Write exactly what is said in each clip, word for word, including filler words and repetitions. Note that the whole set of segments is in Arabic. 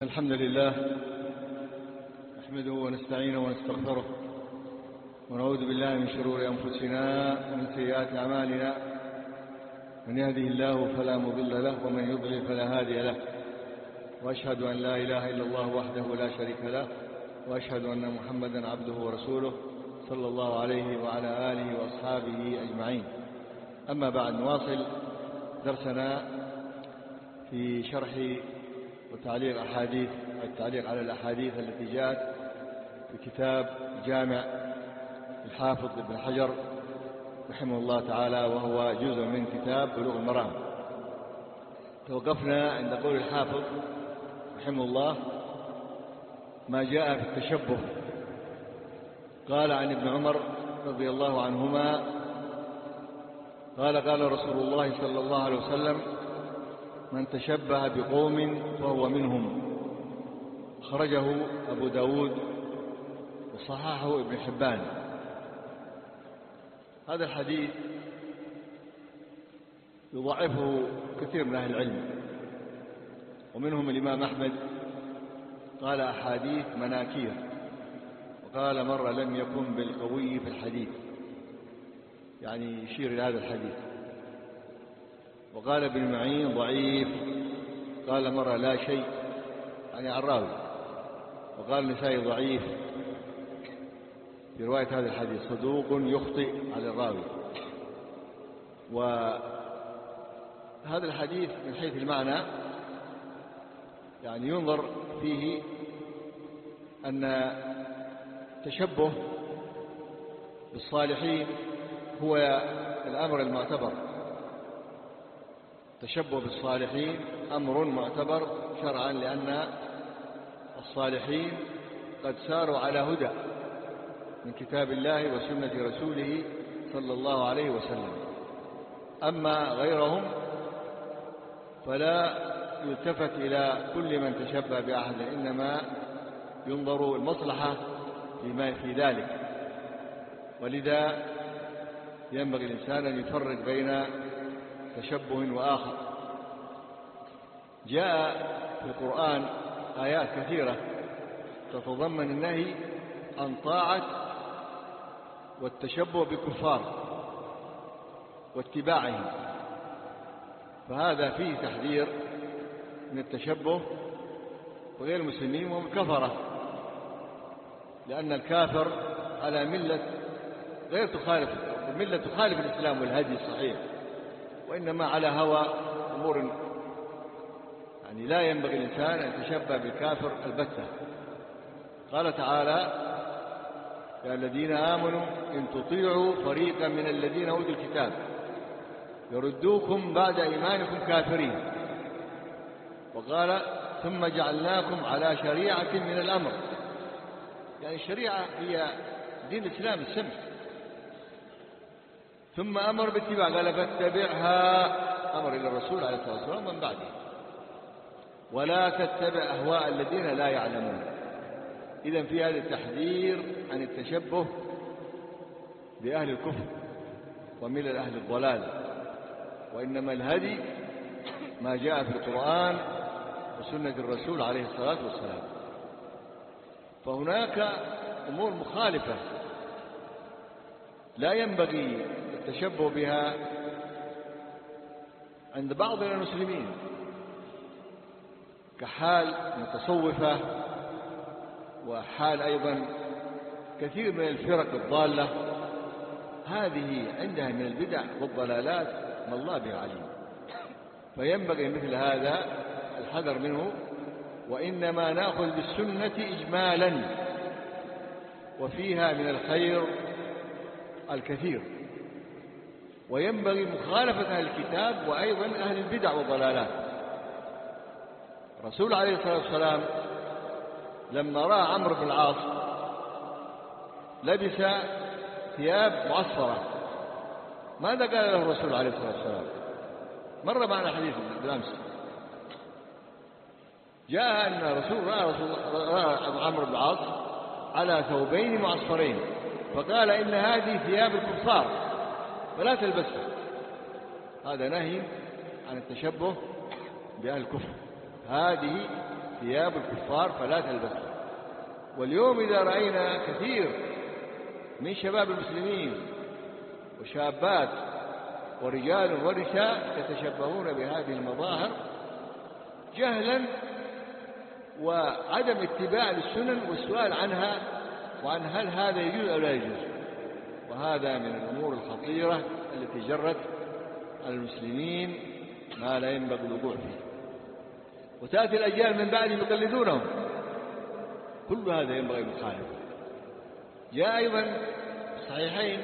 الحمد لله نحمده ونستعينه ونستغفره ونعوذ بالله من شرور أنفسنا ومن سيئات أعمالنا. من يهده الله فلا مضل له ومن يضلل فلا هادي له، وأشهد أن لا إله إلا الله وحده لا شريك له، وأشهد أن محمدا عبده ورسوله صلى الله عليه وعلى آله وأصحابه أجمعين. أما بعد، نواصل درسنا في شرح وتعليق أحاديث التعليق على الأحاديث التي جاءت في كتاب جامع الحافظ ابن حجر رحمه الله تعالى، وهو جزء من كتاب بلوغ المرام. توقفنا عند قول الحافظ رحمه الله ما جاء في التشبه. قال عن ابن عمر رضي الله عنهما قال قال رسول الله صلى الله عليه وسلم: من تشبه بقوم فهو منهم. خرجه أبو داود وصححه ابن حبان. هذا الحديث يضعفه كثير من أهل العلم، ومنهم الإمام أحمد قال أحاديث مناكير، وقال مرة لم يكن بالقوي في الحديث، يعني يشير إلى هذا الحديث. وقال ابن معين ضعيف، قال مرة لا شيء، يعني عن الراوي. وقال النسائي ضعيف في رواية هذا الحديث، صدوق يخطئ على الراوي. وهذا الحديث من حيث المعنى يعني ينظر فيه أن التشبه بالصالحين هو الأمر المعتبر. التشبه بالصالحين أمر معتبر شرعا، لأن الصالحين قد ساروا على هدى من كتاب الله وسنة رسوله صلى الله عليه وسلم. أما غيرهم فلا يلتفت إلى كل من تشبه بأحد، إنما ينظر المصلحة فيما في ذلك. ولذا ينبغي الإنسان أن يفرق بين تشبه وآخر. جاء في القرآن آيات كثيرة تتضمن النهي عن طاعة والتشبه بالكفار واتباعهم، فهذا فيه تحذير من التشبه بغير المسلمين وهم كفرة، لأن الكافر على ملة غير تخالف ملة تخالف الإسلام والهدي الصحيح، وإنما على هوى أمور، يعني لا ينبغي الإنسان أن يتشبه بالكافر البتة. قال تعالى: يا الذين آمنوا إن تطيعوا فريقا من الذين أوتوا الكتاب يردوكم بعد إيمانكم كافرين. وقال: ثم جعلناكم على شريعة من الأمر. يعني الشريعة هي دين الإسلام السمح. ثم أمر باتباع، قال: فاتبعها، أمر إلى الرسول عليه الصلاة والسلام من بعده، ولا تتبع أهواء الذين لا يعلمون. إذن في هذا التحذير عن التشبه بأهل الكفر وملل أهل الضلال، وإنما الهدي ما جاء في القرآن وسنة الرسول عليه الصلاة والسلام. فهناك أمور مخالفة لا ينبغي التشبه بها عند بعض المسلمين، كحال المتصوفة، وحال أيضا كثير من الفرق الضالة. هذه عندها من البدع والضلالات ما الله به عليم، فينبغي مثل هذا الحذر منه. وإنما نأخذ بالسنة إجمالا، وفيها من الخير الكثير، وينبغي مخالفة أهل الكتاب وأيضا أهل البدع والضلالات. الرسول عليه الصلاة والسلام لما رأى عمرو بن العاص لبس ثياب معصفرة، ماذا قال له الرسول عليه الصلاة والسلام؟ مر معنا حديث بالأمس، جاء أن الرسول رأى, رسول رأى عمرو بن العاص على ثوبين معصفرين، فقال: إن هذه ثياب الكفار فلا تلبسها. هذا نهي عن التشبه بأهل الكفر. هذه ثياب الكفار فلا تلبسها. واليوم إذا رأينا كثير من شباب المسلمين وشابات ورجال ونساء يتشبهون بهذه المظاهر جهلا وعدم اتباع للسنن والسؤال عنها وعن هل هذا يجوز أو لا يجوز، وهذا من الأمور الخطيرة التي جرت على المسلمين ما لا ينبغي الوقوع فيه، وتأتي الأجيال من بعدهم يقلدونهم. كل هذا ينبغي المخالفة. جاء أيضا في الصحيحين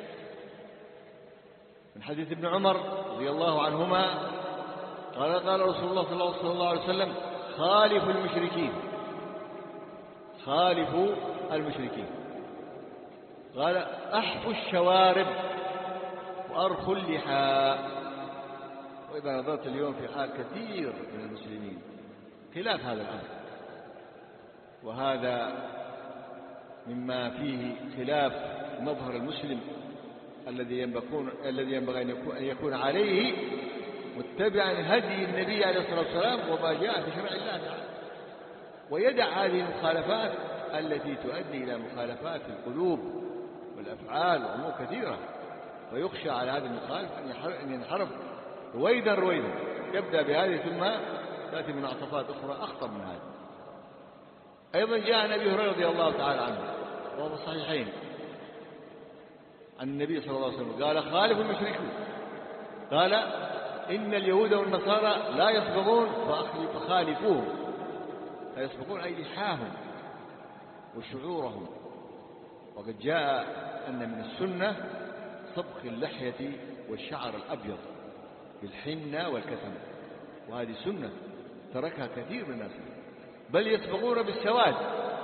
من حديث ابن عمر رضي الله عنهما قال قال رسول الله صلى الله عليه وسلم: خالفوا المشركين خالفوا المشركين قال: أحفوا الشوارب وأرخوا اللحى. وإذا نظرت اليوم في حال كثير من المسلمين خلاف هذا الأمر، وهذا مما فيه خلاف مظهر المسلم الذي ينبغي الذي ينبغي أن يكون عليه متبعا هدي النبي عليه الصلاة والسلام وما جاء في شرع الله تعالى، ويدع هذه المخالفات التي تؤدي إلى مخالفات في القلوب والأفعال وأمور كثيرة، ويخشى على هذا المخالف أن ينحرف رويدا رويدا، يبدأ بهذه ثم تأتي منعطفات أخرى أخطر من هذه. أيضا جاء عن أبي هريرة رضي الله تعالى عنه وهو في الصحيحين عن النبي صلى الله عليه وسلم قال: خالفوا المشركين قال: إن اليهود والنصارى لا يصبغون فخالفوهم. لا يصبغون أي لحاهم وشعورهم. وقد جاء أن من السنة صبغ اللحية والشعر الأبيض بالحنة والكتم، وهذه سنة تركها كثير من الناس، بل يصبغون بالسواد،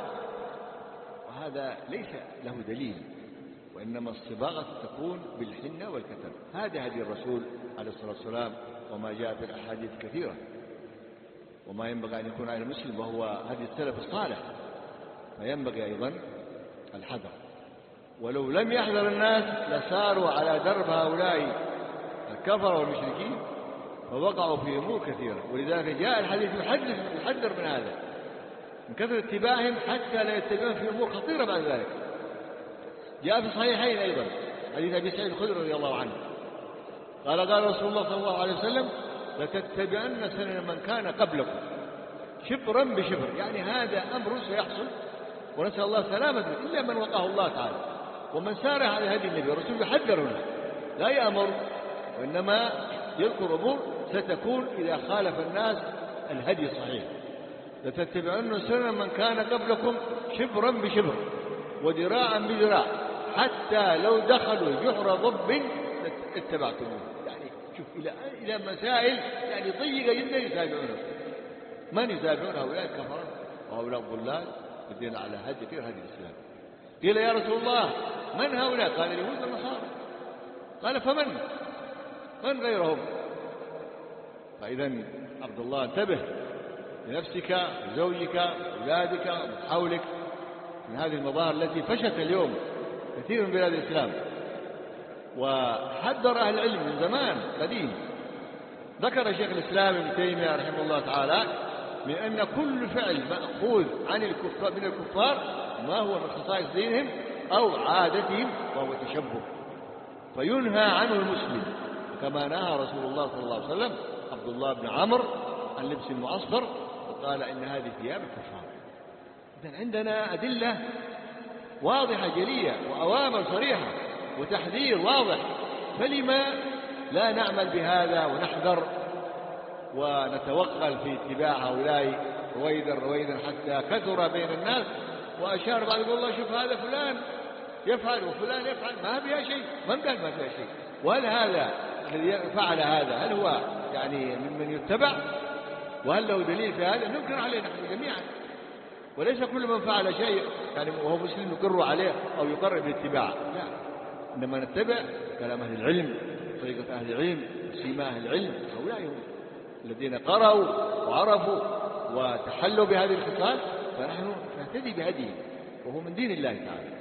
وهذا ليس له دليل، وإنما الصباغة تكون بالحنة والكتم. هذا هدي الرسول عليه الصلاة والسلام وما جاء في الأحاديث كثيرة، وما ينبغي أن يكون على المسلم وهو هدي السلف الصالح، فينبغي أيضا الحذر. ولو لم يحذر الناس لساروا على درب هؤلاء الكفر والمشركين فوقعوا في أمور كثيرة. ولذلك جاء الحديث يحذر من هذا، من كثرة اتباعهم حتى لا يتبعون في أمور خطيرة بعد ذلك. جاء في الصحيحين أيضا حديث أبي سعيد الخدري رضي الله عنه قال قال رسول الله صلى الله عليه وسلم: لتتبعن سنن من كان قبلكم شبرا بشبر. يعني هذا أمر سيحصل، ونسأل الله سلامة إلا من وقاه الله تعالى. ومن سار على هدي النبي الرسول يحذرنا، لا يأمر، وإنما يذكر أمور ستكون إذا خالف الناس الهدي الصحيح. لتتبعن سنن من كان قبلكم شبرا بشبر وذراعا بذراع حتى لو دخلوا جحر ضب اتبعتموه. يعني شوف إلى إلى مسائل يعني ضيقة جدا يتابعونها. من يتابعون هؤلاء الكفرة وهؤلاء الضلال الذين على هدي غير هدي الإسلام. قيل: يا رسول الله من هؤلاء؟ قال: اليهود والنصارى. قال: فمن من غيرهم؟ فإذا عبد الله انتبه لنفسك وزوجك وأولادك ومن حولك من هذه المظاهر التي فشت اليوم كثير من بلاد الإسلام. وحذر أهل العلم من زمان قديم، ذكر شيخ الإسلام ابن تيمية رحمه الله تعالى من أن كل فعل مأخوذ عن الكفار من الكفار ما هو من خصائص دينهم أو عادتهم وهو تشبه، فينهى عنه المسلم، كما نهى رسول الله صلى الله عليه وسلم عبد الله بن عمرو عن لبس المعصفر وقال إن هذه ثياب الكفار. إذن عندنا أدلة واضحة جلية وأوامر صريحة وتحذير واضح، فلما لا نعمل بهذا ونحذر ونتوغل في اتباع هؤلاء رويدا رويدا حتى كثر بين الناس؟ وأشار بعض يقول: الله شوف هذا فلان يفعل وفلان يفعل ما فيها شيء. من قال ما فيها شيء؟ وهل هذا الذي فعل هذا هل هو يعني ممن يتبع؟ وهل له دليل في هذا؟ ننكر عليه نحن جميعا، وليس كل من فعل شيء يعني وهو مسلم يقر عليه أو يقر بالاتباع، لا، إنما نتبع كلام أهل العلم، طريقة أهل العلم، سيما أهل العلم. هؤلاء هم الذين قرأوا وعرفوا وتحلوا بهذه الخصال، فنحن نهتدي بهديه وهو من دين الله تعالى.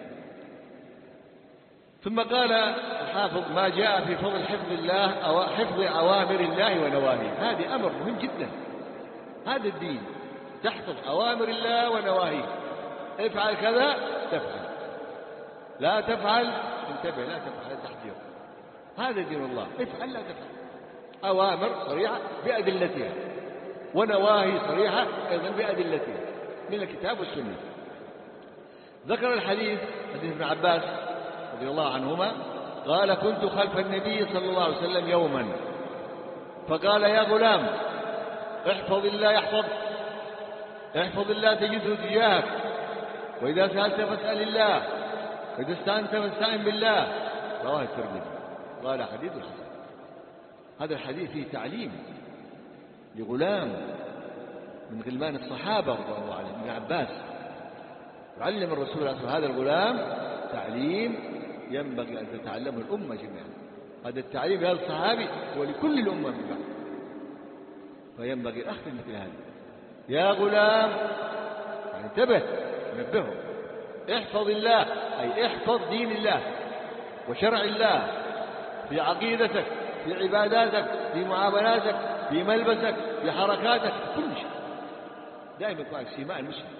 ثم قال الحافظ: ما جاء في فضل حفظ الله أو حفظ أوامر الله ونواهيه. هذه أمر مهم جدا، هذا الدين تحفظ أوامر الله ونواهيه. افعل كذا تفعل، لا تفعل انتبه، لا تفعل تحذير. هذا دين الله، افعل لا تفعل. أوامر صريحة بأدلتها، ونواهي صريحة أيضا بأدلتها من الكتاب والسنة. ذكر الحديث حديث ابن عباس رضي الله عنهما قال: كنت خلف النبي صلى الله عليه وسلم يوما فقال: يا غلام احفظ الله يحفظك، احفظ الله تجده تجاهك، وإذا سألت فاسأل الله، وإذا استعنت فاستعن بالله. رواه الترمذي. قال: حديث حسن. هذا الحديث فيه تعليم لغلام من غلمان الصحابة رضي الله عنهم، ابن عباس، يعلم الرسول صلى الله عليه وسلم هذا الغلام تعليم ينبغي أن تتعلمه الأمة جميعا. هذا التعليم لهذا الصحابي هو لكل الأمة من بعد، فينبغي الأخذ مثل هذا. يا غلام، يعني انتبه، نبهه، احفظ الله، أي احفظ دين الله وشرع الله في عقيدتك، في عباداتك، في معاملاتك، في ملبسك، في حركاتك، في كل شيء. دائما يكون سيماء المسلم،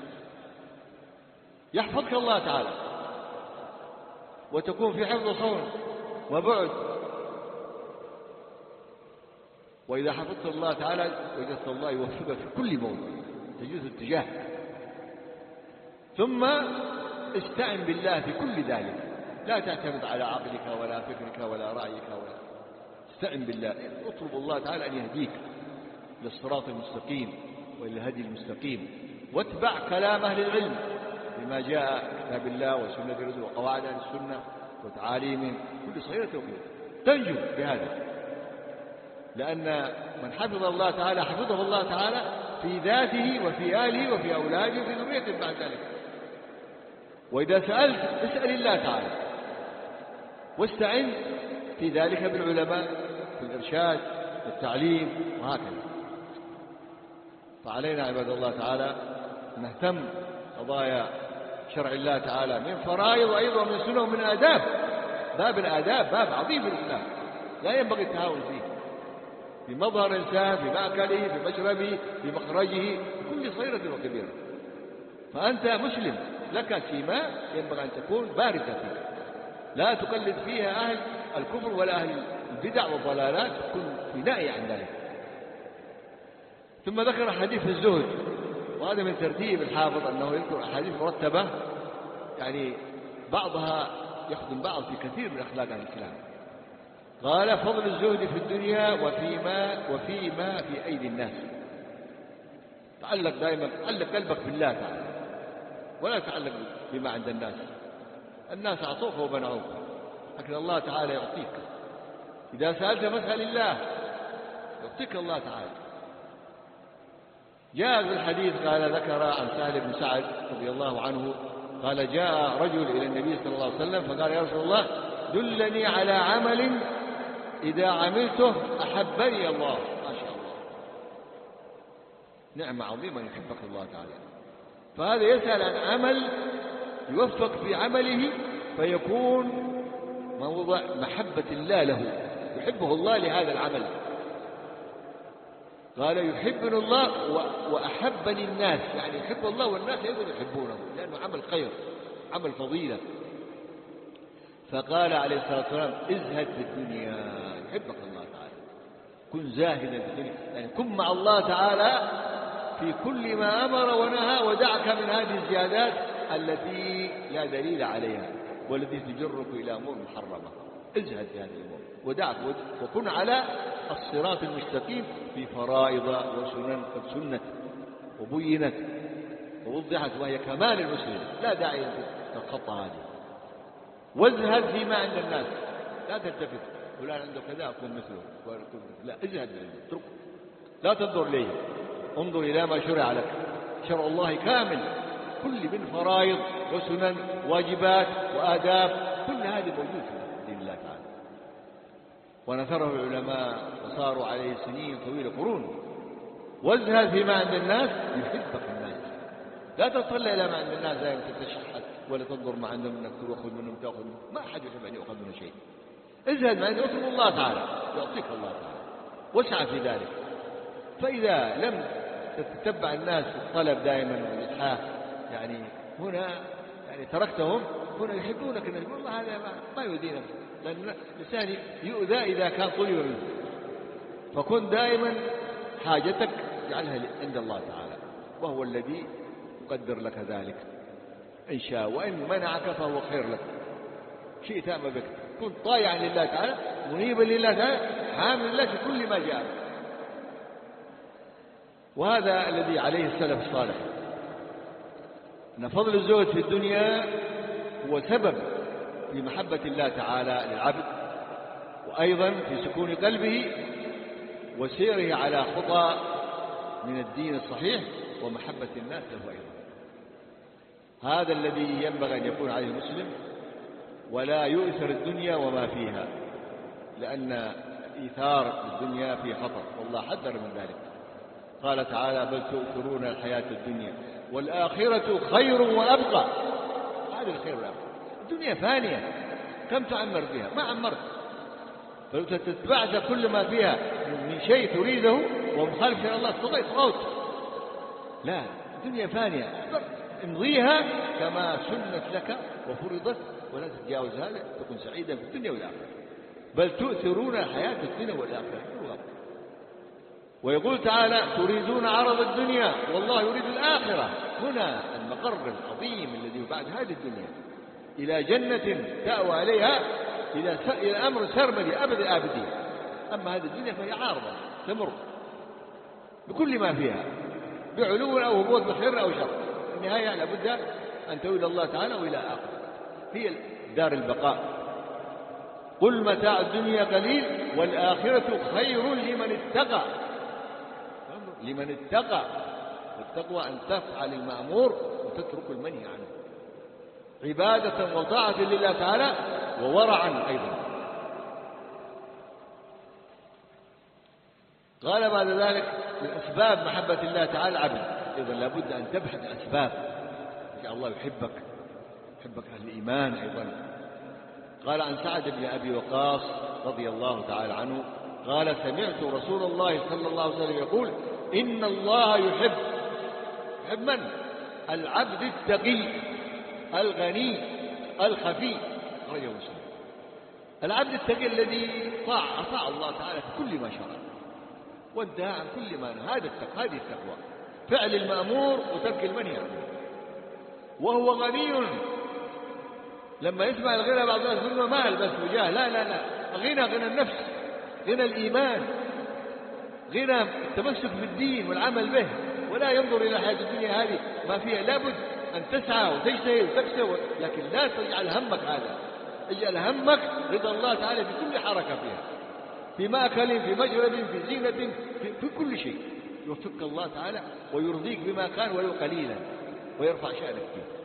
يحفظك الله تعالى وتكون في حفظ صون وبعد. وإذا حفظت الله تعالى وجدت الله يوفقك في كل موضوع تجوز اتجاه. ثم استعن بالله في كل ذلك، لا تعتمد على عقلك ولا فكرك ولا رأيك، ولا استعن بالله. اطلب الله تعالى أن يهديك للصراط المستقيم وإلى الهدي المستقيم، واتبع كلام أهل العلم بما جاء كتاب الله وسنة رسوله وقواعد أهل السنة وتعاليم كل صغيرة وكبيرة، تنجو بهذا. لأن من حفظ الله تعالى حفظه الله تعالى في ذاته وفي آله وفي أولاده وفي ذريته بعد ذلك. وإذا سألت اسأل الله تعالى، واستعن في ذلك بالعلماء في الإرشاد والتعليم وهكذا. فعلينا عباد الله تعالى نهتم قضايا شرع الله تعالى من فرائض أيضا ومن سنة ومن آداب. باب الآداب باب عظيم في الإسلام لا ينبغي التهاون فيه، في مظهر الإنسان، في مأكله، في مشربه، في مخرجه، في كل صغيرة وكبيرة. فأنت مسلم لك سيماء ينبغي أن تكون بارزة فيك، لا تقلد فيها أهل الكفر ولا أهل البدع والضلالات، تكون في نائي عن ذلك. ثم ذكر حديث الزهد، وهذا من ترتيب الحافظ أنه يذكر أحاديث مرتبة، يعني بعضها يخدم بعض في كثير من أخلاق أهل الكلام. قال: فضل الزهد في الدنيا وفيما وفيما في أيدي الناس. تعلق دائما، تعلق قلبك بالله تعالى ولا تعلق بما عند الناس. الناس أعطوك وبنعوك، لكن الله تعالى يعطيك. إذا سألت فاسأل الله يعطيك الله تعالى. جاء في الحديث قال ذكر عن سهل بن سعد رضي الله عنه قال: جاء رجل إلى النبي صلى الله عليه وسلم فقال: يا رسول الله دلني على عمل إذا عملته أحبني الله. ما شاء الله، نعمة عظيمة يحبك الله تعالى. فهذا يسأل عن عمل يوفق في عمله فيكون موضع محبة الله له، يحبه الله لهذا العمل. قال: يحبني الله وأحبني الناس، يعني يحب الله والناس أيضا يحبونه لأنه عمل خير، عمل فضيلة. فقال عليه الصلاة والسلام: ازهد في الدنيا يحبك الله تعالى، كن زاهدا في الدنيا، يعني كن مع الله تعالى في كل ما أمر ونهى، ودعك من هذه الزيادات التي لا دليل عليها والتي تجرك إلى أمور محرمة. ازهد في هذه الأمور ودعك، وكن على الصراط المستقيم في فرائض وسنن قد سنت وبينت ووضحت، وهي كمال المسلم، لا داعي أن تتخطى هذه. وازهد فيما عند الناس، لا تلتفت فلان عنده كذا أكون مثله، لا، ازهد اتركه، لا تنظر إليه، انظر إلى ما شرع لك. شرع الله كامل، كل من فرائض وسنن واجبات وآداب، كل هذه موجود في دين الله تعالى. ونثره العلماء وصاروا عليه سنين طويلة قرون. وازهد فيما عند الناس يحبك الناس، لا تطلع إلى ما عند الناس دائما تتشحت ولا تنظر ما عندهم انك تأخذ منهم تأخذ منهم، ما أحد يحب أن يأخذ منه شيء. ازهد ما عند اطلب الله تعالى يعطيك الله تعالى، واسعى في ذلك. فإذا لم تتبع الناس الطلب دائما والإلحاح، يعني هنا يعني تركتهم هنا يحبونك الناس، والله هذا ما يؤذينا، لأن الإنسان يؤذى إذا كان طلب منه. فكن دائما حاجتك اجعلها عند الله تعالى، وهو الذي يقدر لك ذلك إن شاء، وإن منعك فهو خير لك، شئت أم بك. كن طائعا لله تعالى منيبا لله تعالى حامل لله في كل ما جاء. وهذا الذي عليه السلف الصالح، أن فضل الزهد في الدنيا هو سبب في محبة الله تعالى للعبد، وأيضا في سكون قلبه وسيره على خطى من الدين الصحيح ومحبة الناس له أيضا. هذا الذي ينبغي أن يكون عليه المسلم، ولا يؤثر الدنيا وما فيها، لأن إيثار الدنيا في خطر، والله حذر من ذلك. قال تعالى: بل تؤثرون الحياة الدنيا والآخرة خير وأبقى. هذا الخير والأبقى. الدنيا فانية، كم تعمر فيها؟ ما عمرت. فلو تتبعت كل ما فيها من شيء تريده ومخالف إلى الله استطعت غوت. لا، الدنيا فانية، امضيها كما سنت لك وفرضت، ولا تتجاوز هذا، تكون سعيدا في الدنيا والآخرة. بل تؤثرون الحياة الدنيا والآخرة. ويقول تعالى: تريدون عرض الدنيا والله يريد الآخرة. هنا المقر العظيم الذي بعد هذه الدنيا إلى جنة تأوى عليها إلى أمر سرمدي أبد الآبدين. أما هذه الدنيا فهي عارضة تمر بكل ما فيها، بعلو أو هبوط، بخير أو شر. النهاية لابد أن تؤول الله تعالى وإلى آخر، هي دار البقاء. قل متاع الدنيا قليل والآخرة خير لمن اتقى. لمن اتقى، والتقوى أن تفعل المأمور وتترك المنهي عنه، عبادة وطاعة لله تعالى وورعا أيضا. قال بعد ذلك: من أسباب محبة الله تعالى العبد، إذا لابد أن تبحث الأسباب. يا الله يحبك، يحبك أهل الإيمان أيضا. قال عن سعد بن أبي وقاص رضي الله تعالى عنه قال: سمعت رسول الله صلى الله عليه وسلم يقول: إن الله يحب يحب من؟ العبد التقي الغني الخفي. رجل مسلم. العبد التقي الذي طاع أطاع الله تعالى في كل ما شرع وانتهى عن كل ما نهى. هذا التقوى، هذه التقوى، فعل المأمور وترك المنهي عنه. وهو غني. لما يسمع الغنى بعض الناس يقول مال بس وجاه، لا لا لا، غنى غنى النفس، غنى الإيمان، غنى التمسك بالدين والعمل به، ولا ينظر إلى حياة الدنيا هذه ما فيها. لابد أن تسعى وتجتهد وتكسب، لكن لا تجعل همك هذا. اجعل همك رضا الله تعالى في كل حركة فيها، في مأكل، في مشرب، في زينة، في, في كل شيء. يوفقك الله تعالى ويرضيك بما كان ولو قليلا، ويرفع شأنك فيه.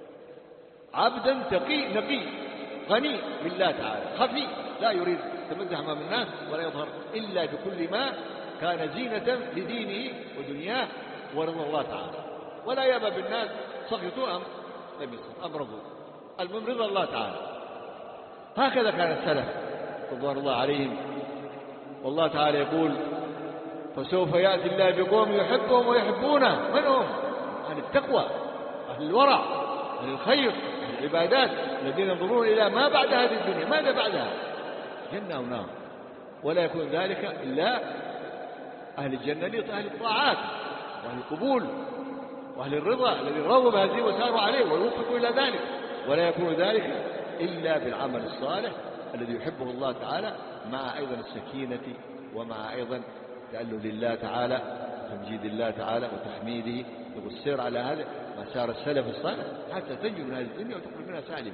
عبدا تقي نقي غني بالله تعالى، خفي، لا يريد تمدح أمام الناس ولا يظهر إلا بكل ما كان زينة لدينه ودنياه ورضا الله تعالى، ولا يأبى بالناس سخطوا أم لم يسخط أم رضوا، المهم رضا الله تعالى. هكذا كان السلف رضوان الله عليهم. والله تعالى يقول: فسوف يأتي الله بقوم يحبهم ويحبونه. من هم؟ أهل التقوى، أهل الورع، أهل الخير، أهل العبادات، الذين ينظرون إلى ما بعد هذه الدنيا. ماذا بعدها؟ جنة ونار. ولا يكون ذلك إلا أهل الجنة أهل الطاعات وأهل القبول وأهل الرضا الذين رضوا بهذه وساروا عليه ويوفقوا إلى ذلك. ولا يكون ذلك إلا بالعمل الصالح الذي يحبه الله تعالى، مع أيضا السكينة، ومع أيضا تأله لله تعالى، تمجيد الله تعالى وتحميده، والسير على هذا ما سار السلف الصالح حتى تنجو من هذه الدنيا وتخرج منها سالما.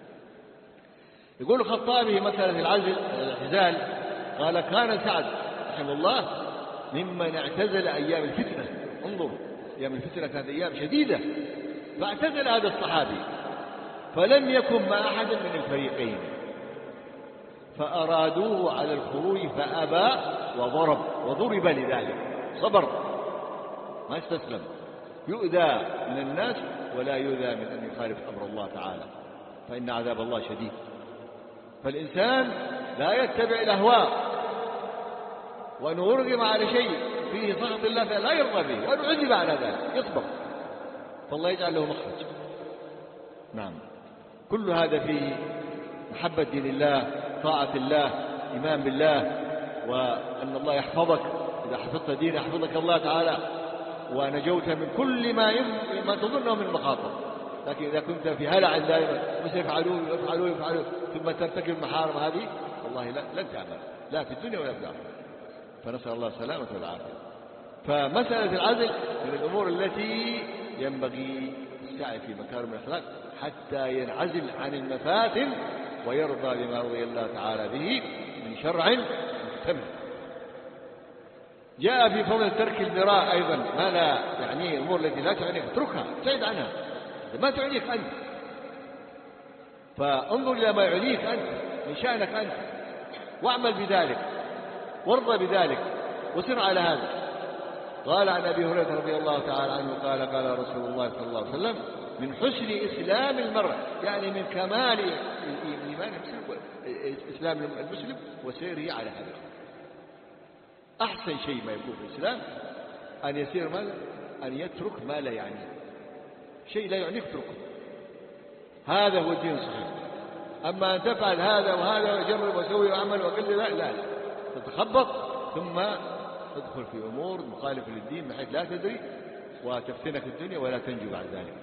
يقول الخطابي مسألة العزل الاعتزال، قال: كان سعد رحمه الله ممن اعتزل أيام الفتنة. انظروا، أيام الفتنة كانت أيام شديدة، فاعتزل هذا الصحابي، فلم يكن مع أحد من الفريقين، فأرادوه على الخروج فأبى وضرب وضرب لذلك، صبر ما استسلم، يؤذى من الناس ولا يؤذى من أن يخالف أمر الله تعالى، فإن عذاب الله شديد. فالإنسان لا يتبع الأهواء، وأن يرغم على شيء فيه سخط الله لا يرضى به وأنه عذب على ذلك يصبر، فالله يجعل له مخرج. نعم، كل هذا فيه محبة دين الله، طاعة الله، إيمان بالله، وأن الله يحفظك. إذا حفظت دين يحفظك الله تعالى ونجوت من كل ما ما تظنه من المخاطر. لكن إذا كنت في هلع دائما وسيفعلون ويفعلون ويفعلون ثم ترتكب المحارم هذه والله لن تعمل لا في الدنيا ولا في الآخرة، فنسأل الله السلامة والعافية. فمسألة العزل من الأمور التي ينبغي السعي في مكارم الأخلاق حتى ينعزل عن المفاتن ويرضى بما رضي الله تعالى به من شرع محتمل. جاء في فضل ترك المراء أيضا ما لا يعني الأمور التي لا تعنيك اتركها، ابتعد عنها، ما تعنيك أنت، فانظر إلى ما يعنيك أنت من شأنك أنت واعمل بذلك وارضى بذلك وسر على هذا. قال عن أبي هريرة رضي الله تعالى عنه قال قال رسول الله صلى الله عليه وسلم: من حسن إسلام المرء، يعني من كمال إيمان المسلم إسلام المسلم وسيره على هذا. أحسن شيء ما يكون في الإسلام أن يسير ماذا؟ أن يترك ما لا يعنيه، شيء لا يعنيك اتركه، هذا هو الدين الصحيح. أما أن تفعل هذا وهذا وجرب وسوي وعمل وقل لا لا لا تتخبط ثم تدخل في أمور مخالفة للدين بحيث لا تدري وتفتنك الدنيا ولا تنجو بعد ذلك.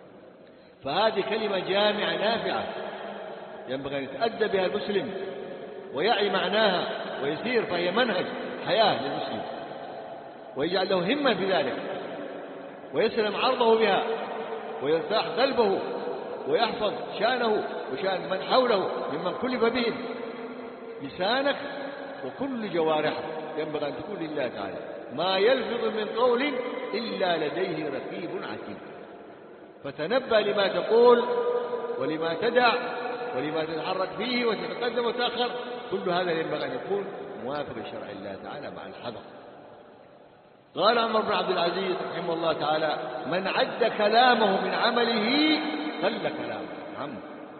فهذه كلمة جامعة نافعة ينبغي أن يتأدب بها المسلم ويعي معناها ويسير، فهي منهج حياة للمسلم ويجعل له همة في ذلك ويسلم عرضه بها ويرتاح قلبه ويحفظ شأنه وشأن من حوله ممن كلف بهم. لسانك وكل جوارحك ينبغي أن تكون لله تعالى، ما يلفظ من قول إلا لديه رقيب عتيد. فتنبه لما تقول ولما تدع ولما تتحرك فيه وتتقدم وتأخر، كل هذا ينبغي أن يكون موافق لشرع الله تعالى مع الحذر. قال عمر بن عبد العزيز رحمه الله تعالى: من عد كلامه من عمله قل كلامه. نعم،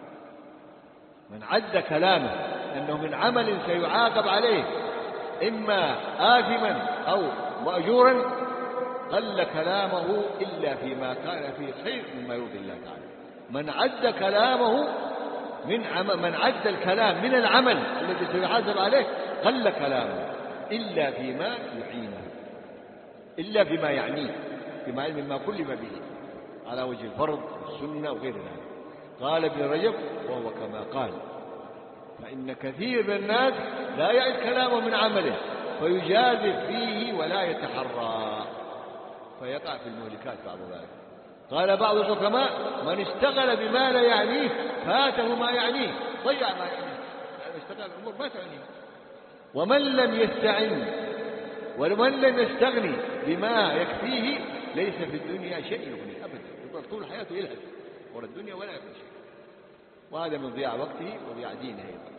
من عد كلامه أنه من عمل سيعاقب عليه إما آثما أو مأجورا قل كلامه إلا فيما كان فيه خير مما يرضي الله تعالى. من عد كلامه من عمل، من عد الكلام من العمل الذي سيحاسب عليه قل كلامه إلا فيما يعينه، إلا فيما يعنيه، فيما مما كلف به على وجه الفرض والسنة وغير ذلك. قال ابن رجب: وهو كما قال، فإن كثير من الناس لا يعد كلامه من عمله فيجازف فيه ولا يتحرى فيقع في المهلكات بعض ذلك. قال بعض الحكماء: من اشتغل بما لا يعنيه فاته ما يعنيه، ضيع ما يعنيه، يعني اشتغل الأمور ما تعنيه. ومن لم يستعن ومن لم يستغني بما يكفيه ليس في الدنيا شيء يغنيه أبدا، يفضل طول حياته يلهث ولا الدنيا ولا يكون شيء، وهذا من ضياع وقته وضياع دينه أيضا.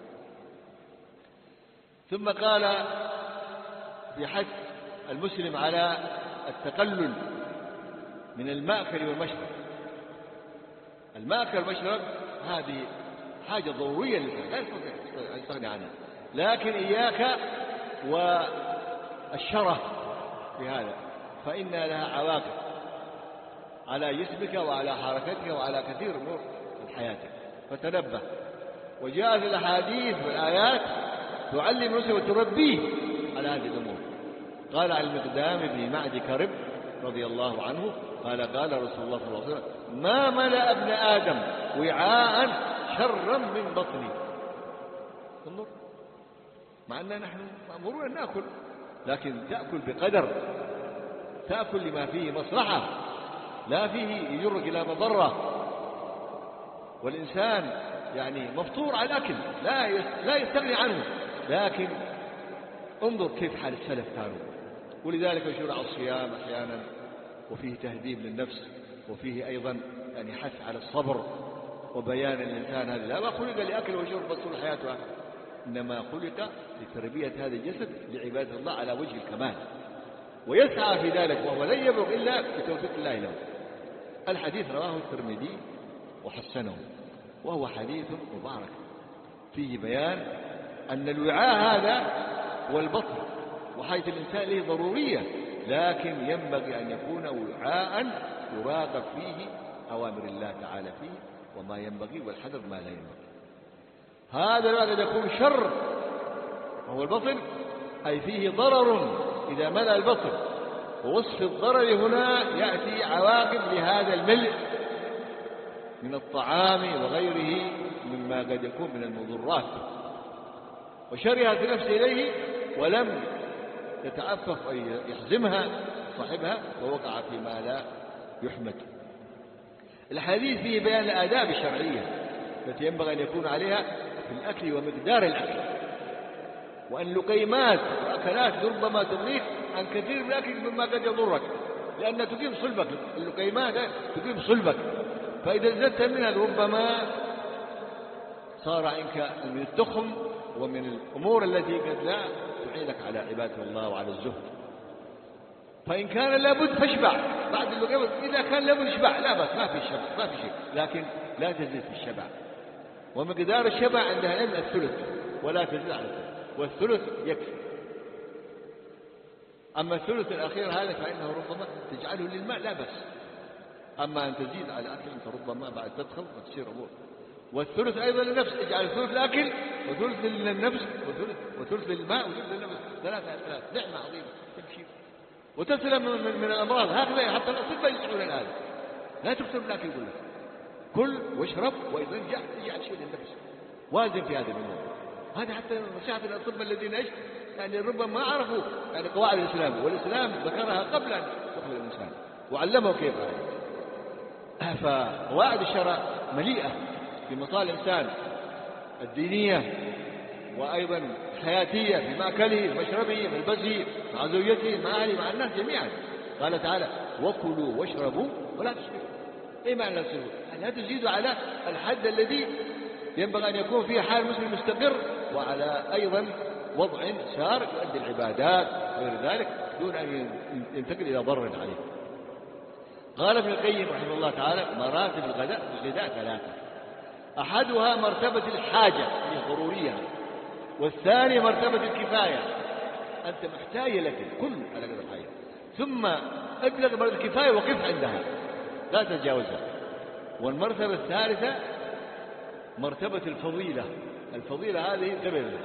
ثم قال في حث المسلم على التقلل من المأكل والمشرب. المأكل والمشرب هذه حاجة ضرورية للإنسان لا يستطيع أن يستغني عنها، لكن إياك والشره في هذا، فإن لها عواقب على جسمك وعلى حركتك وعلى كثير أمور من حياتك، فتنبه. وجاءت الأحاديث والآيات تعلم نفسه وتربيه على هذه الأمور. قال عن المقدام بن معد كرب رضي الله عنه قال قال رسول الله صلى الله عليه وسلم: ما ملأ ابن آدم وعاء شرا من بطني. انظر، مع أننا نحن مأمورون أن نأكل، لكن تأكل بقدر، تأكل لما فيه مصلحة لا فيه يجرك إلى مضرة. والإنسان يعني مفطور على الأكل لا لا يستغني عنه، لكن انظر كيف حال السلف كانوا. ولذلك يشرع الصيام أحيانا وفيه تهذيب للنفس وفيه أيضا يعني حث على الصبر وبيان الإنسان هذا لا خلق لأكل وشرب طول حياته، إنما خلق لتربية هذا الجسد لعبادة الله على وجه الكمال، ويسعى في ذلك وهو لن يبلغ إلا بتوفيق الله له. الحديث رواه الترمذي وحسنه، وهو حديث مبارك فيه بيان أن الوعاء هذا هو البطن، وحاجة الإنسان له ضرورية لكن ينبغي أن يكون وعاء يراقب فيه أوامر الله تعالى فيه وما ينبغي والحذر ما لا ينبغي. هذا الوعد يكون شر، وهو البطن أي فيه ضرر إذا ملأ البطن، ووصف الضرر هنا يأتي عواقب لهذا الملء من الطعام وغيره مما قد يكون من المضرات، وشرهت نفسه إليه ولم يتعفف أي يحزمها صاحبها ووقع فيما لا يحمد. الحديث فيه بيان الآداب الشرعية التي ينبغي أن يكون عليها في الأكل ومقدار الأكل، وأن اللقيمات والأكلات ربما تغنيك عن كثير من الأكل مما قد يضرك، لأنها تقيم صلبك، اللقيمات تقيم صلبك، فإذا زدت منها ربما صار عنك من التخم ومن الأمور التي قد لا تعينك على عبادة الله وعلى الزهد. فإن كان لابد فاشبع بعد اللقيمة، إذا كان لابد اشبع لا بس، ما في شبع ما في شيء، لكن لا تزيد في الشبع. ومقدار الشبع عند العلم الثلث ولا تزيد على الثلث، والثلث يكفي. أما الثلث الأخير هذا فإنه ربما تجعله للماء لا بس، أما أن تزيد على أكل فربما بعد تدخل وتصير أمور. والثلث أيضا للنفس، اجعل ثلث للأكل وثلث للنفس وثلث, وثلث للماء وثلث للنفس، ثلاثة ثلاثة نعمة عظيمة تمشي وتسلم من, من, من الأمراض. هكذا حتى الأطباء يسألون هذا، لا تكتب الأكل يقول لك كل واشرب وإذا اجعل اجعل شيء للنفس، وازن في هذا الموضوع. هذا حتى نصيحة الأطباء الذين ايش يعني ربما ما عرفوا يعني قواعد الإسلام، والإسلام ذكرها قبل أن يدخل الإنسان وعلمه كيف هذا. فقواعد الشرع مليئة في مطالب الإنسان الدينية وأيضا الحياتية في مأكله ومشربه وملبسه مع زوجته مع أهله مع الناس جميعا. قال تعالى وكلوا واشربوا ولا تسرفوا. إيه معنى لا تسرفوا؟ لا تزيدوا على الحد الذي ينبغي أن يكون فيه حال مسلم مستقر، وعلى أيضا وضع سار يؤدي العبادات وغير ذلك دون أن ينتقل إلى ضرر عليه. قال ابن القيم رحمه الله تعالى مراتب الغداء الغداء ثلاثة: أحدها مرتبة الحاجة الضرورية، والثاني مرتبة الكفاية، أنت محتاج لك كل على قدر الحاجة، ثم أبلغ مرتبة الكفاية وقف عندها لا تتجاوزها، والمرتبة الثالثة مرتبة الفضيلة. الفضيلة هذه غير لك،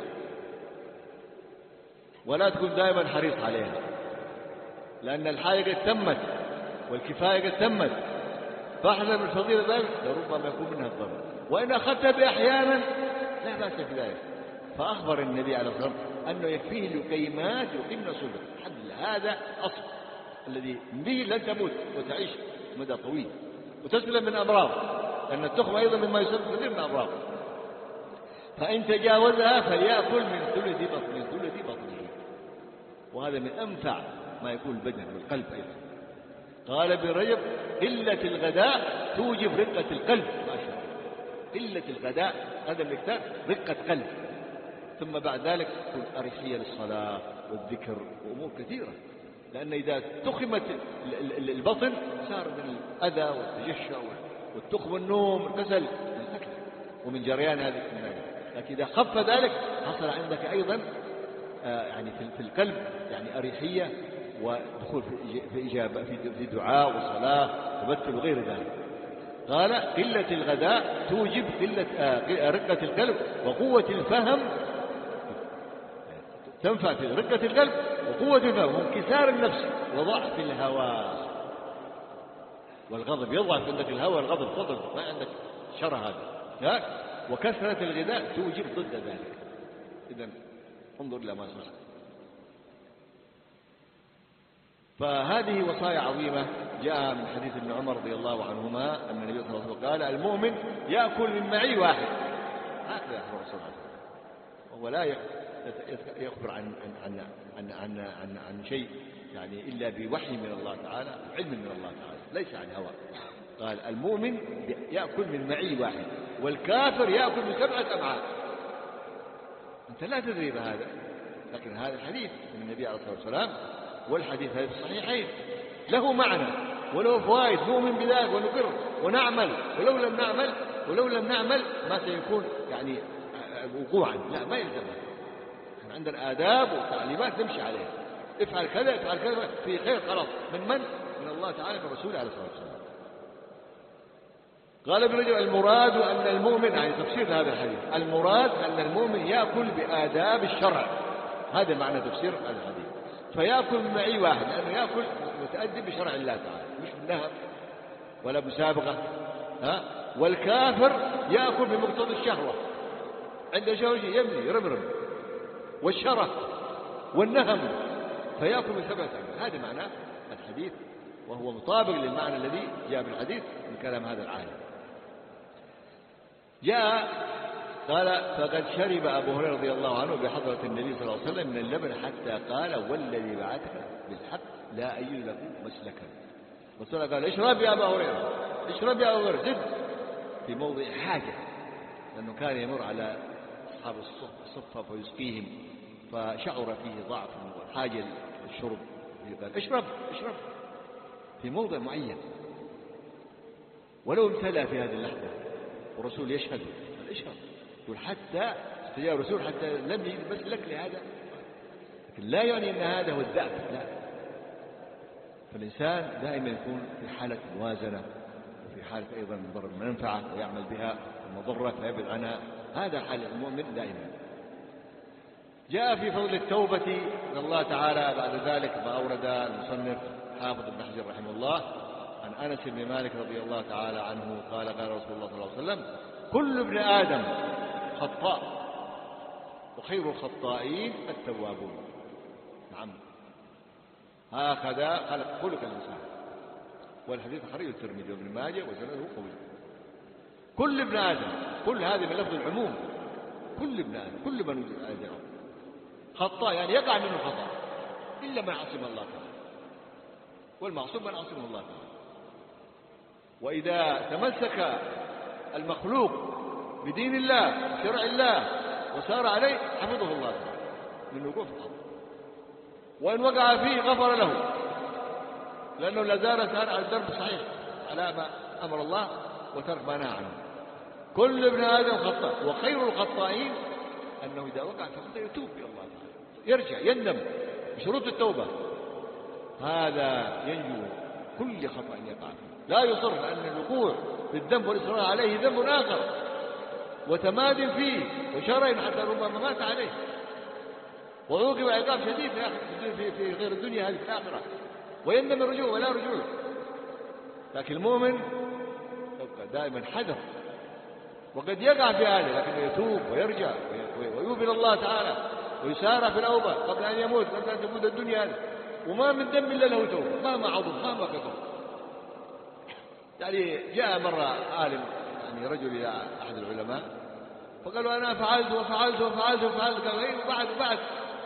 ولا تكون دائما حريص عليها، لأن الحاجة قد تمت والكفاية قد تمت، فاحذر من الفضيلة ذلك لربما يكون منها الضرر، وإن أخذت بأحيانا لا بأس في ذلك. فأخبر النبي عليه الصلاة والسلام أنه يكفيه اللقيمات يقيمن صلبك. الحمد لله هذا أصل الذي به لن تموت وتعيش مدى طويل وتسلم من أمراض، لأن التخم أيضا مما يسبب كثير من الأمراض. فإن تجاوزها فليأكل من ثلث بطن من ثلث بطنه، وهذا من أنفع ما يكون البدن والقلب أيضا. قال ابن رجب قلة الغداء توجب رقة القلب. ما شاء الله، قلة الغداء هذا المكتاب رقة قلب، ثم بعد ذلك تكون أريحية للصلاة والذكر وأمور كثيرة، لأن إذا تخمت البطن صار من الأذى والتجشع والتخم والنوم والكسل من الأكل ومن جريان هذه الماء. لكن إذا خف ذلك حصل عندك أيضا آه يعني في القلب يعني أريحية ودخول في إجابة في دعاء وصلاة وبتل وغير ذلك. قال قلة الغداء توجب قلة آه رقة القلب وقوة الفهم، تنفع في رقة القلب وقوة الفهم وانكسار النفس وضعف الهوى والغضب. يضعف عندك الهوى والغضب فضل ما عندك شر هذا. وكثرة الغذاء توجب ضد ذلك. إذن انظر إلى ما سمعت. فهذه وصايا عظيمة جاء من حديث ابن عمر رضي الله عنهما أن النبي صلى الله عليه وسلم قال المؤمن يأكل من معي واحد. هكذا أخبر رسول الله وهو لا يخبر عن عن عن عن عن, عن شيء يعني إلا بوحي من الله تعالى وعلم من الله تعالى ليس عن هوى. قال المؤمن يأكل من معي واحد والكافر يأكل من سبعة أمعاء. أنت لا تدري بهذا، لكن هذا الحديث من النبي عليه الصلاة والسلام، والحديث هذا في الصحيحين له معنى وله فوائد، نؤمن بذلك ونقر ونعمل، ولو لم نعمل ولو لم نعمل ما سيكون يعني وقوعا، لا ما يلزم. عندنا آداب وتعليمات نمشي عليها، افعل كذا افعل كذا في خير، خلاص. من من؟ من الله تعالى، من رسوله عليه الصلاة والسلام. قال ابن رجب: المراد أن المؤمن، يعني تفسير هذا الحديث، المراد أن المؤمن يأكل بآداب الشرع. هذا معنى تفسير هذا الحديث. فيأكل من معي واحد، لأنه يأكل متأدب بشرع الله تعالى، مش بالنهب ولا مسابقة. ها؟ والكافر يأكل بمقتضى الشهوة، عنده شهوة يبني يرمرم والشرف والنهم، فيأكل بسبعة أنواع. هذا معنى الحديث، وهو مطابق للمعنى الذي جاء في الحديث من كلام هذا العالم. جاء قال: فقد شرب أبو هريرة رضي الله عنه بحضرة النبي صلى الله عليه وسلم من اللبن حتى قال: والذي بعثك بالحق لا أجد له مسلكا. الرسول قال: اشرب يا أبا هريرة، اشرب يا أبا هريرة، زد، في موضع حاجة، لأنه كان يمر على أصحاب الصفة فيسقيهم، فشعر فيه ضعف وحاجة للشرب، قال: اشرب اشرب في موضع معين. ولو امتلأ في هذه اللحظة والرسول يشهد، قال: اشرب. يقول: حتى استجاب الرسول حتى لم يجد بس لك لهذا، لكن لا يعني أن هذا هو الدأب، لا. فالإنسان دائما يكون في حالة موازنة، وفي حالة أيضا من ضرر المنفعة ويعمل بها المضرة فيبعد عنها. هذا حال المؤمن دائما. جاء في فضل التوبة من الله تعالى بعد ذلك ما أورد المصنف حافظ ابن حجر رحمه الله عن أنس بن مالك رضي الله تعالى عنه قال: قال رسول الله صلى الله عليه وسلم: كل ابن آدم خطاء وخير الخطائين التوابون. نعم، هكذا خلق خلق الإنسان. والحديث أخرجه الترمذي وابن ماجه وسنده قوي. كل ابن آدم، كل هذه من لفظ العموم، كل ابن آدم، كل من وجد آدم خطاء، يعني يقع منه خطأ إلا من عصم الله تعالى، والمعصوم من عصمه الله تعالى. وإذا تمسك المخلوق بدين الله شرع الله وسار عليه حفظه الله تعالى من وقوع في الخطأ، وإن وقع فيه غفر له، لأنه لا زال سار على الدرب الصحيح على ما أمر الله وترك ما نهى عنه. كل ابن آدم خطاء وخير الخطائين أنه إذا وقع في خطأ يتوب إلى الله تعالى، يرجع يندم بشروط التوبة. هذا ينجو كل خطأ يقع فيه، لا يصر أن الوقوع في الذنب والإصرار عليه ذنب آخر وتماد فيه وشر حتى ربما مات عليه وعوقب عقاب شديد في في غير الدنيا هذه في الآخرة، ويندم الرجوع ولا رجوع. لكن المؤمن يبقى دائما حذر، وقد يقع في هذا لكن يتوب ويرجع ويوب إلى الله تعالى ويسارع في الأوبة قبل أن يموت، قبل أن تموت الدنيا هذه. وما من ذنب إلا له توبة، مهما عظم مهما كثر. يعني جاء مرة عالم، يعني رجل إلى أحد العلماء فقالوا: أنا فعلت وفعلت وفعلت وفعلت. قال: إيه وبعد وبعد؟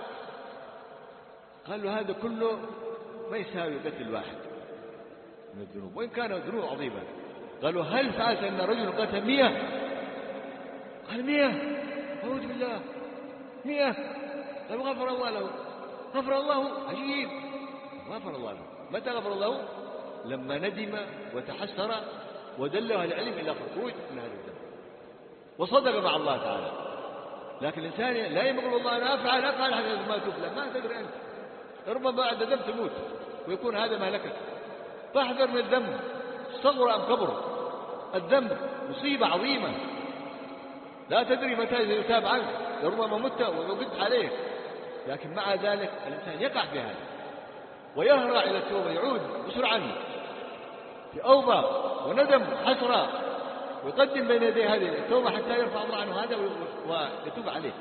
قال له: هذا كله ما يساوي قتل واحد من الذنوب، وإن كان ذنوب عظيمة. قالوا: هل فعلت أن رجل قتل مئة؟ قال: مئة؟ أعوذ بالله، مئة؟ قال: غفر الله له. غفر الله؟ عجيب، غفر الله له. متى غفر الله؟ لما ندم وتحسر ودله العلم إلى خروج من هذا الذنب وصدق مع الله تعالى. لكن الإنسان لا يقول: والله أنا أفعل أفعل حتى ما تفلح. ما تدري أنت، ربما بعد ذنب تموت ويكون هذا مهلكك. فاحذر من الذنب، صغر أم كبر. الذنب مصيبة عظيمة، لا تدري متى يتاب عنك، ربما مت ووقفت عليه. لكن مع ذلك الإنسان يقع في هذا ويهرع إلى التوبة، يعود بسرعة في أوبة وندم حسرة، ويقدم بين يدي هذه التوبة حتى يرفع الله عنه هذا ويتوب عليه.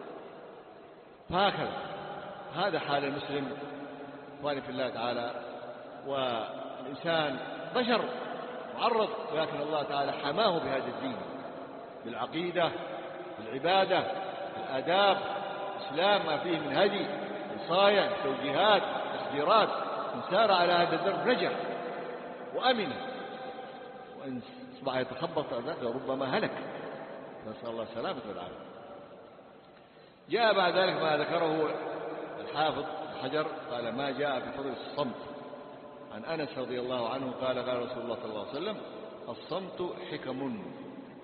فهكذا هذا حال المسلم إخواني في الله تعالى. والإنسان بشر معرض، ولكن الله تعالى حماه بهذا الدين، بالعقيدة، بالعبادة، بالآداب، الإسلام ما فيه من هدي، وصايا، توجيهات، تحذيرات. إن سار على هذا الدرب نجح وأمن، وإن أصبح يتخبط ربما هلك، نسأل الله السلامة والعافية. جاء بعد ذلك ما ذكره الحافظ حجر قال: ما جاء في فضل الصمت عن أنس رضي الله عنه قال: قال رسول الله صلى الله عليه وسلم: الصمت حكم،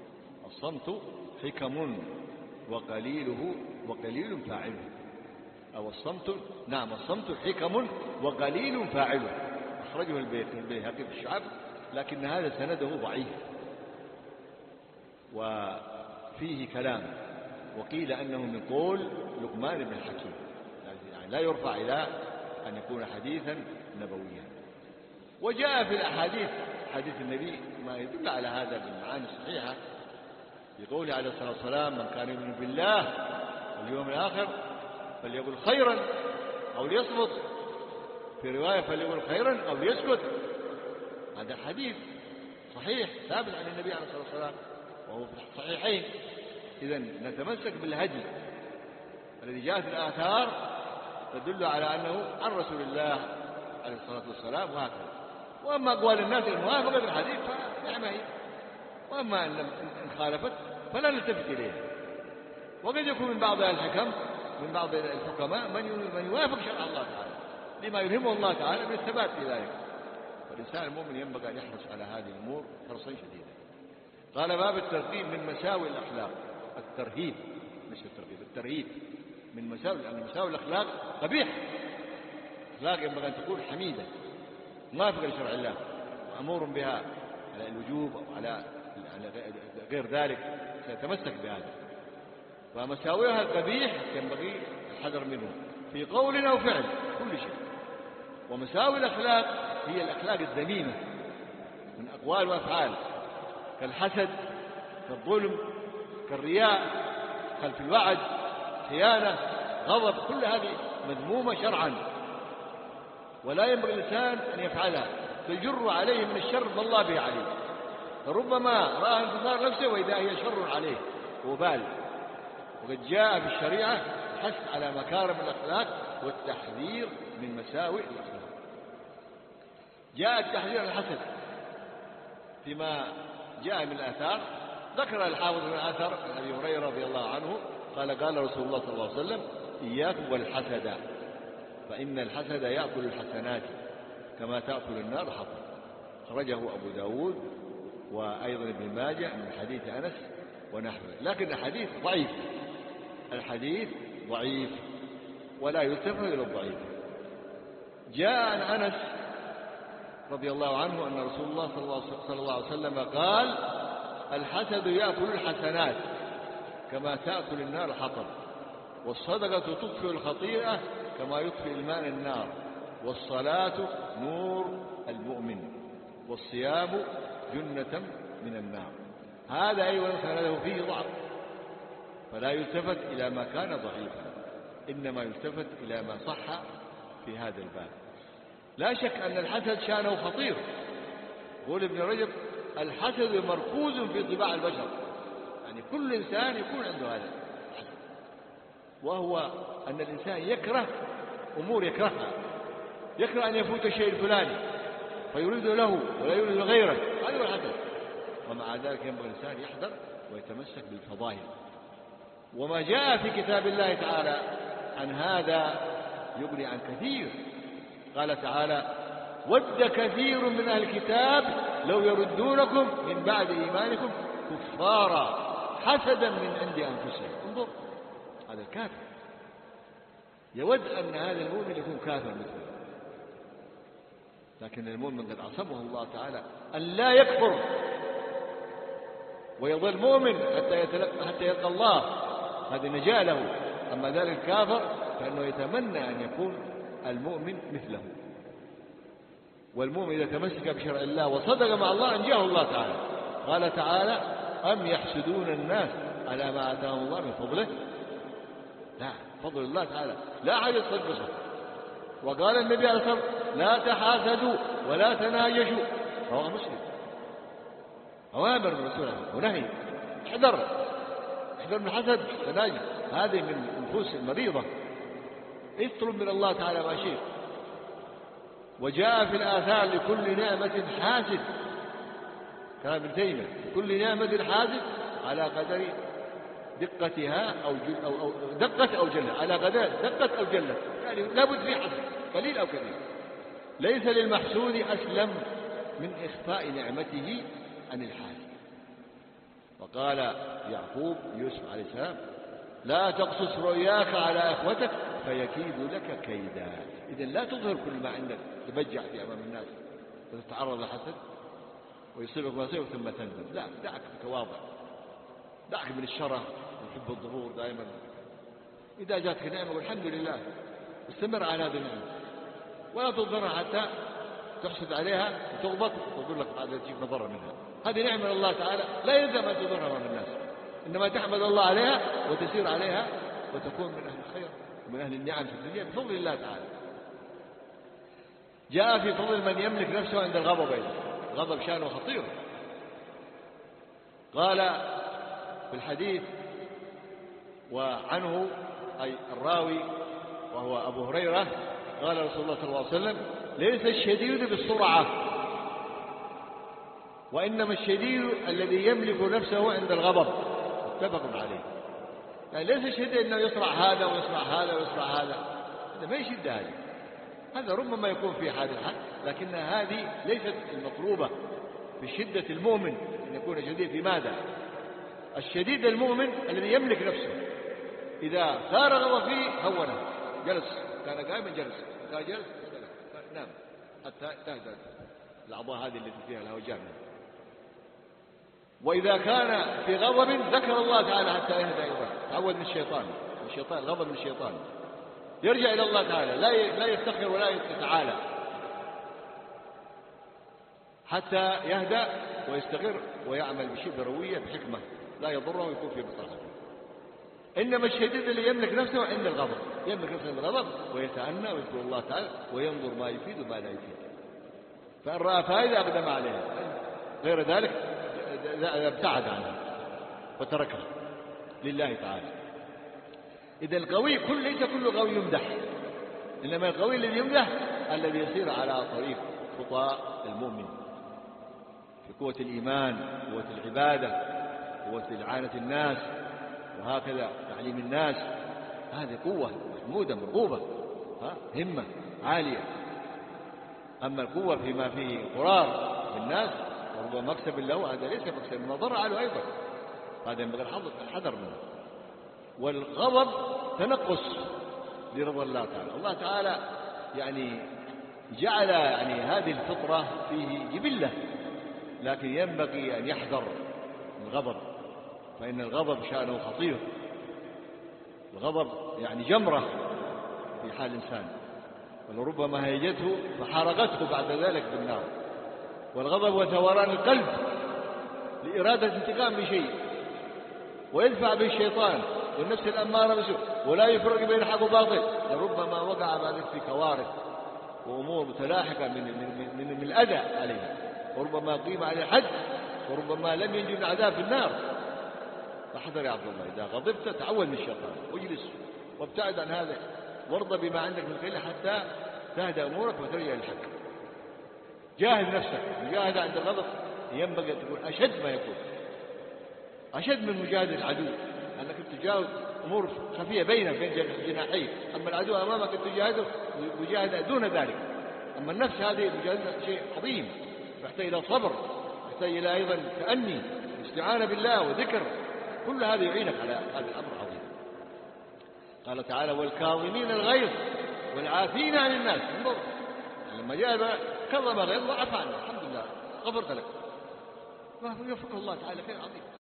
الصمت حكم وقليله وقليل فاعله. أو الصمت، نعم الصمت حكم وقليل فاعله، أخرجه البيهقي في الشعب، لكن هذا سنده ضعيف وفيه كلام، وقيل أنه من قول لقمان بن الحكيم، يعني لا يرفع إلى أن يكون حديثا نبويا. وجاء في الأحاديث حديث النبي ما يدل على هذا بالمعاني الصحيحة، بقوله عليه الصلاة والسلام: من كان يؤمن بالله واليوم الآخر فليقل خيرا أو ليصمت، في رواية فليقل خيرا أو ليسكت. هذا الحديث صحيح ثابت عن النبي عليه الصلاة والسلام وهو في الصحيحين. إذن نتمسك بالهدي الذي جاءت الآثار تدل على أنه عن رسول الله عليه الصلاة والسلام، وهكذا. وأما أقوال الناس الموافقة بالحديث فنعم هي، وأما إن خالفت فلا نلتفت إليها. وقد يكون من بعض الحكم من بعض الحكماء من يوافق شرع الله تعالى لما يلهمه الله تعالى من الثبات في ذلك، والإنسان المؤمن ينبغي أن يحرص على هذه الأمور حرصا شديدا. قال: باب الترغيب من مساوئ الأخلاق. الترهيب مش الترغيب، الترهيب من مساوئ، لأن مساوئ الأخلاق قبيح. الأخلاق ينبغي أن تكون حميدة موافقة لشرع الله وأمور بها على الوجوب أو على غير ذلك، سيتمسك بهذا. فمساوئها القبيح ينبغي الحذر منه في قول أو فعل، كل شيء. ومساوئ الأخلاق هي الأخلاق الذميمة من أقوال وأفعال، كالحسد، كالظلم، كالرياء، خلف الوعد، خيانة، غضب، كل هذه مذمومة شرعا، ولا ينبغي الإنسان أن يفعلها، تجر عليه من الشر ما الله به عليه، فربما رأى انتصار نفسه وإذا هي شر عليه وبال. وقد جاء في الشريعة الحث على مكارم الأخلاق والتحذير من مساوئ الأخلاق. جاء التحذير عن الحسد فيما جاء من الآثار. ذكر الحافظ من الآثار عن أبي هريرة رضي الله عنه قال: قال رسول الله صلى الله عليه وسلم: إياكم والحسد فإن الحسد يأكل الحسنات كما تأكل النار حطب. خرجه أبو داود وأيضا ابن ماجه من حديث أنس ونحوه، لكن الحديث ضعيف، الحديث ضعيف ولا يلتفت إلى الضعيف. جاء عن أنس رضي الله عنه أن رسول الله صلى الله عليه وسلم قال: الحسد يأكل الحسنات كما تأكل النار الحطب، والصدقة تطفئ الخطيئة كما يطفئ الماء النار، والصلاة نور المؤمن، والصيام جنة من النار. هذا أيضا سنده فيه ضعف، فلا يلتفت إلى ما كان ضعيفا، إنما يلتفت إلى ما صح في هذا الباب. لا شك أن الحسد شأنه خطير. يقول ابن رجب: الحسد مركوز في طباع البشر، يعني كل إنسان يكون عنده هذا الحسد، وهو أن الإنسان يكره أمور يكرهها، يكره أن يفوت الشيء الفلاني فيريد له ولا يريد غيره، هذا هو الحسد. ومع ذلك ينبغي الإنسان يحذر ويتمسك بالفضائل. وما جاء في كتاب الله تعالى عن هذا يغني عن كثير. قال تعالى: ود كثير من أهل الكتاب لو يردونكم من بعد إيمانكم كفارا حسدا من عند أنفسهم. انظر، هذا الكافر يود أن هذا المؤمن يكون كافر مثله، لكن المؤمن قد عصمه الله تعالى أن لا يكفر ويظل مؤمن حتى يتلقى حتى يلقى الله، هذه نجاة له. أما ذلك الكافر فإنه يتمنى أن يكون المؤمن مثله. والمؤمن إذا تمسك بشرع الله وصدق مع الله أنجاه الله تعالى. قال تعالى: أم يحسدون الناس على ما آتاهم الله من فضله؟ لا، فضل الله تعالى لا أحد يصدقه. وقال النبي عليه الصلاة والسلام: لا تحاسدوا ولا تناجشوا، رواه مسلم. أوامر من رسول الله ونهي، احذر احذر من الحسد والتناجش، هذه من النفوس المريضة. اطلب من الله تعالى ما شئت. وجاء في الآثار: لكل نعمة حاسد، كلام ابن تيمية، لكل نعمة حاسد على قدر دقتها أو, جل أو, أو دقة أو جلة، على قدر دقة أو جلة، يعني لابد في حسد قليل أو كثير. ليس للمحسود أسلم من إخفاء نعمته عن الحاسد. وقال يعقوب يوسف عليه السلام: لا تقصص رؤياك على أخوتك فيكيد لك كيدا. إذن لا تظهر كل ما عندك، تبجع في أمام الناس وتتعرض لحسد ويصيبك ما يصيبك ثم تندم. لا، دعك بتواضع، دعك من الشره وحب الظهور دائما. إذا جاتك نعمة والحمد لله، استمر على هذه النعمة ولا تظهرها حتى تحسد عليها وتغبط وتقول لك بعد تجيب مضرة منها. هذه نعمة من الله تعالى لا يلزم أن تظهرها أمام الناس، إنما تحمد الله عليها وتسير عليها وتكون من أهل الخير ومن أهل النعم في الدنيا بفضل الله تعالى. جاء في فضل من يملك نفسه عند الغضب. الغضب شأنه خطير. قال في الحديث وعنه أي الراوي وهو أبو هريرة قال رسول الله صلى الله عليه وسلم: ليس الشديد بالسرعة، وإنما الشديد الذي يملك نفسه عند الغضب. متفق عليه. يعني ليس الشديد أنه يصرع هذا ويصرع هذا ويصرع هذا، هذا ما يشد هذا، هذا ربما يكون في حال الحد، لكن هذه ليست المطلوبة في شدة المؤمن أن يكون شديد. في ماذا؟ الشديد المؤمن الذي يملك نفسه، إذا ثار غضب فيه هونه، جلس، كان قائما جلس، كان جلس نام حتى تهدأ الأعضاء هذه التي فيها الهوجان. وإذا كان في غضب ذكر الله تعالى حتى يهدأ أيضا، تعود من الشيطان، الشيطان غضب من الشيطان، يرجع إلى الله تعالى، لا لا يفتخر ولا يتعالى حتى يهدأ ويستقر ويعمل بشدة روية بحكمة لا يضره ويكون في مصلحته. إنما الشديد اللي يملك نفسه عند الغضب، يملك نفسه عند الغضب ويتأنى ويذكر الله تعالى وينظر ما يفيد وما لا يفيد، فإن رأى فائدة أقدم عليها، غير ذلك ابتعد عنها وتركها لله تعالى. إذا القوي كل ليس كل قوي يمدح، إنما القوي الذي يمدح الذي يسير على طريق خطى المؤمن في قوة الإيمان، قوة العبادة، قوة إعانة الناس، وهكذا تعليم الناس. هذه قوة محمودة مرغوبة، همة عالية. أما القوة فيما فيه قرار في الناس وربما مكسب له، هذا ليس مكسب، ما ضر عليه أيضا، هذا ينبغي الحذر منه. والغضب تنقص لرضا الله تعالى. الله تعالى يعني جعل يعني هذه الفطرة فيه جبلة، لكن ينبغي أن يحذر الغضب، فإن الغضب شأنه خطير. الغضب يعني جمرة في حال الإنسان، ولربما هيجته فحرقته بعد ذلك بالنار. والغضب هو ثوران القلب لإرادة انتقام بشيء، ويدفع به الشيطان والنفس الأمارة بسوء، ولا يفرق بين حق وباطل. لربما وقع بعد في كوارث وأمور متلاحقة من, من, من, من الأذى عليها، وربما قيم عليه الحد، وربما لم ينجو من عذاب في النار. فاحذر يا عبد الله، إذا غضبت تعود من الشيطان واجلس وابتعد عن هذا، وارضى بما عندك من قلة حتى تهدى أمورك وترجع للحق. جاهد نفسك، مجاهدة عند الغضب ينبغي أن تكون أشد ما يكون، أشد من مجاهدة العدو، أنك تجاهد أمور خفية بينه بين جناحيه، أما العدو أمامك تجاهده مجاهدة دون ذلك. أما النفس هذه مجاهدة شيء عظيم، يحتاج إلى صبر، يحتاج إلى أيضا تأني، استعانة بالله وذكر، كل هذا يعينك على هذا الأمر العظيم. قال تعالى: والكاظمين الغيظ والعافين عن الناس. انظر لما جاء كظم غيظ وعفى عنه، الحمد لله غفرت لك، يوفق الله تعالى خير عظيم.